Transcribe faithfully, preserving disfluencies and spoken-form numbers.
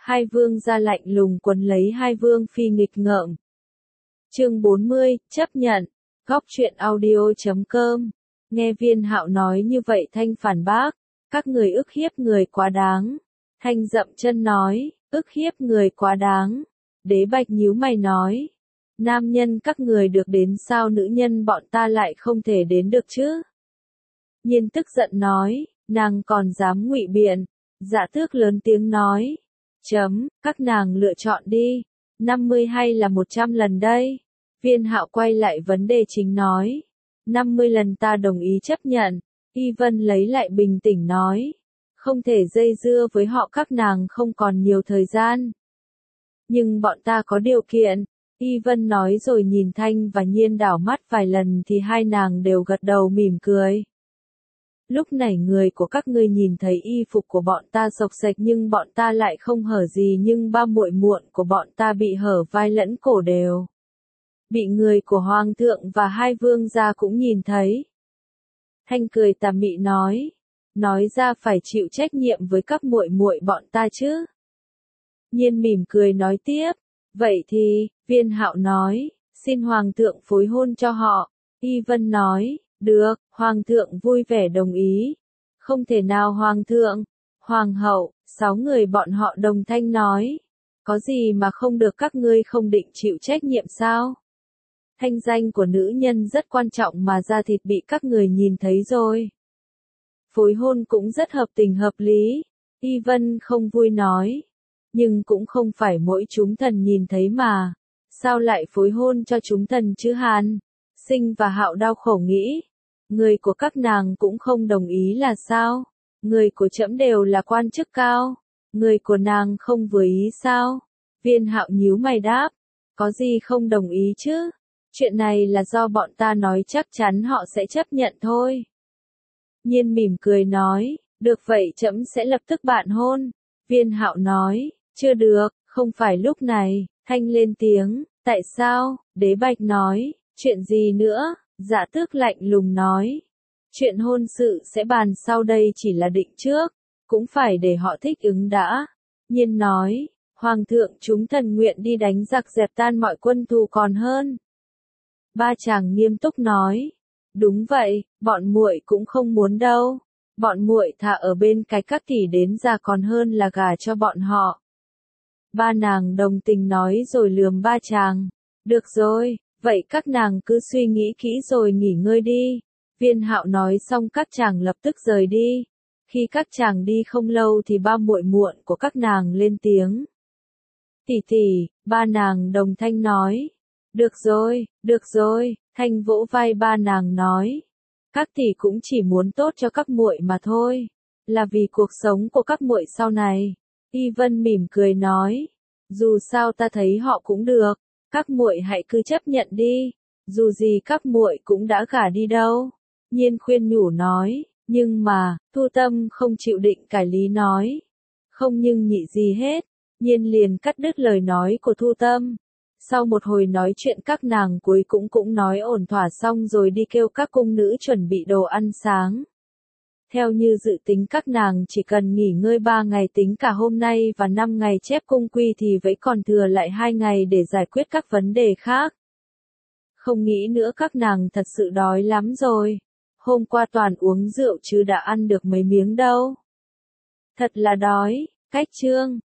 Hai vương gia lạnh lùng quấn lấy hai vương phi nghịch ngợm. Chương bốn mươi, chấp nhận. Góc truyện audio chấm com. Nghe Viên Hạo nói như vậy Thanh phản bác, các người ức hiếp người quá đáng. Thanh dậm chân nói, ức hiếp người quá đáng. Đế Bạch nhíu mày nói, nam nhân các người được đến sao nữ nhân bọn ta lại không thể đến được chứ? Nhiên tức giận nói, nàng còn dám ngụy biện. Dạ Tước lớn tiếng nói, chấm, các nàng lựa chọn đi, năm mươi hay là một trăm lần đây? Viên Hạo quay lại vấn đề chính nói, năm mươi lần ta đồng ý chấp nhận. Y Vân lấy lại bình tĩnh nói, không thể dây dưa với họ, các nàng không còn nhiều thời gian. Nhưng bọn ta có điều kiện. Y Vân nói rồi nhìn Thanh và Nhiên đảo mắt vài lần thì hai nàng đều gật đầu mỉm cười. Lúc này người của các ngươi nhìn thấy y phục của bọn ta xộc xệch nhưng bọn ta lại không hở gì, nhưng ba muội muội của bọn ta bị hở vai lẫn cổ đều. Bị người của Hoàng thượng và hai vương gia cũng nhìn thấy. Thanh cười tà mị nói, nói ra phải chịu trách nhiệm với các muội muội bọn ta chứ. Nhiên mỉm cười nói tiếp, vậy thì, Viên Hạo nói, xin Hoàng thượng phối hôn cho họ. Y Vân nói, được, Hoàng thượng vui vẻ đồng ý. Không thể nào Hoàng thượng, Hoàng hậu, sáu người bọn họ đồng thanh nói. Có gì mà không được, các ngươi không định chịu trách nhiệm sao? Thanh danh của nữ nhân rất quan trọng mà, da thịt bị các người nhìn thấy rồi. Phối hôn cũng rất hợp tình hợp lý. Y Vân không vui nói. Nhưng cũng không phải mỗi chúng thần nhìn thấy mà. Sao lại phối hôn cho chúng thần chứ Hàn? Sinh và Hạo đau khổ nghĩ. Người của các nàng cũng không đồng ý là sao? Người của trẫm đều là quan chức cao. Người của nàng không vừa ý sao? Viên Hạo nhíu mày đáp. Có gì không đồng ý chứ? Chuyện này là do bọn ta nói, chắc chắn họ sẽ chấp nhận thôi. Nhiên mỉm cười nói, được vậy trẫm sẽ lập tức bạn hôn. Viên Hạo nói, chưa được, không phải lúc này. Thanh lên tiếng, tại sao? Đế Bạch nói, chuyện gì nữa? Dạ Tước lạnh lùng nói, chuyện hôn sự sẽ bàn sau, đây chỉ là định trước, cũng phải để họ thích ứng đã. Nhiên nói, Hoàng thượng chúng thần nguyện đi đánh giặc dẹp tan mọi quân thù còn hơn. Ba chàng nghiêm túc nói, đúng vậy, bọn muội cũng không muốn đâu. Bọn muội thà ở bên cái các tỷ đến già còn hơn là gả cho bọn họ. Ba nàng đồng tình nói rồi lườm ba chàng. Được rồi, vậy các nàng cứ suy nghĩ kỹ rồi nghỉ ngơi đi. Viên Hạo nói xong các chàng lập tức rời đi. Khi các chàng đi không lâu thì ba muội muội của các nàng lên tiếng. Tỷ tỷ, ba nàng đồng thanh nói. Được rồi, được rồi, Thanh vỗ vai ba nàng nói. Các tỷ cũng chỉ muốn tốt cho các muội mà thôi. Là vì cuộc sống của các muội sau này. Y Vân mỉm cười nói. Dù sao ta thấy họ cũng được. Các muội hãy cứ chấp nhận đi. Dù gì các muội cũng đã gả đi đâu. Nhiên khuyên nhủ nói. Nhưng mà, Thu Tâm không chịu định cải lý nói. Không nhưng nhị gì hết. Nhiên liền cắt đứt lời nói của Thu Tâm. Sau một hồi nói chuyện các nàng cuối cũng cũng nói ổn thỏa xong rồi đi kêu các cung nữ chuẩn bị đồ ăn sáng. Theo như dự tính các nàng chỉ cần nghỉ ngơi ba ngày tính cả hôm nay và năm ngày chép cung quy thì vẫn còn thừa lại hai ngày để giải quyết các vấn đề khác. Không nghĩ nữa các nàng thật sự đói lắm rồi. Hôm qua toàn uống rượu chứ đã ăn được mấy miếng đâu. Thật là đói, cách chương.